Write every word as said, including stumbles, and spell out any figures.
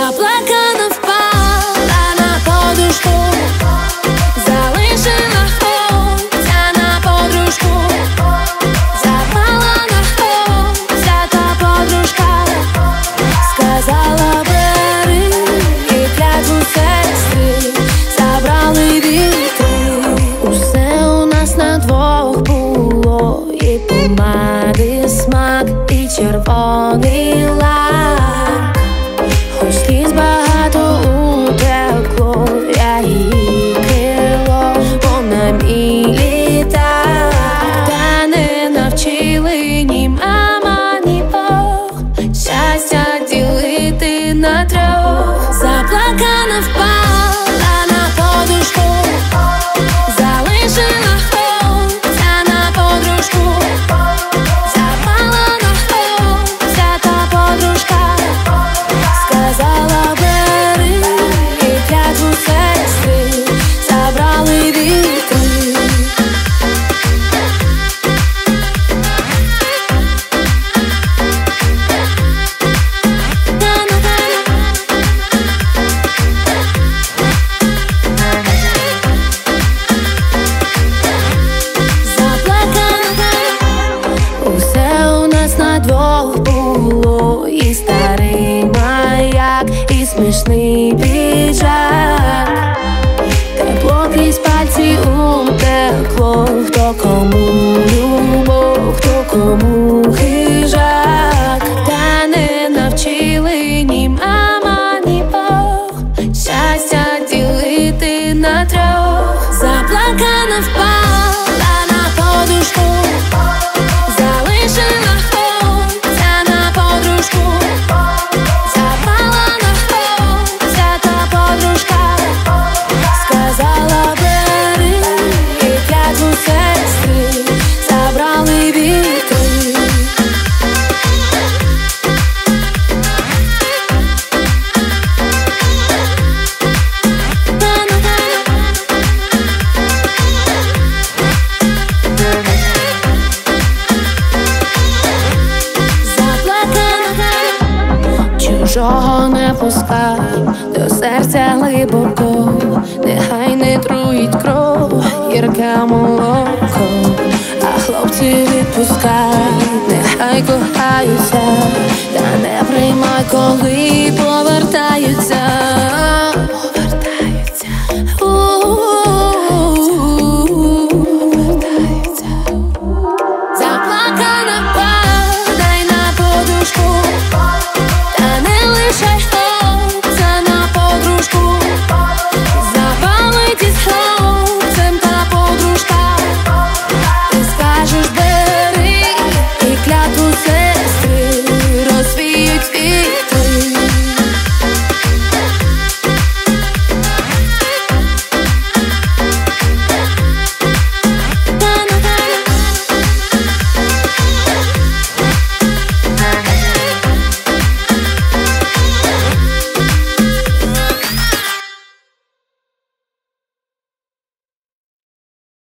Заплакана впала на подушку, залишила хлопця на подружку. Запала на хлопця та подружка, сказала бери, і клятву сестри забрали вітри. Усе у нас на двох було, і помади смак, і червоний лак. Хоч сліз багато утекло, я її крило, вона мій літак. Та не навчили ні мама, ні Бог щастя ділити на трьох. Заплакана впала на подушку, залишила хлопця на подружку. Запала на хлопця та подружка, сказала бери, і клятву сестри забрали вітри. Усе у нас на двох було, і старий маяк, і смішний піджак. Тепло крізь пальці утекло, хто кому любов, хто кому хижак. Та не навчили ні мама, ні Бог щастя ділити на трьох. Заплакана впала на подушку, залишила хлопця на подружку. Запала на хлопця та подружка, сказала бери, і клятву сестри забрали вітри. Чужого не пускай до серця глибоко, нехай не труїть кров, гірке молоко. А хлопці відпускай, нехай кохаються, та не приймай, коли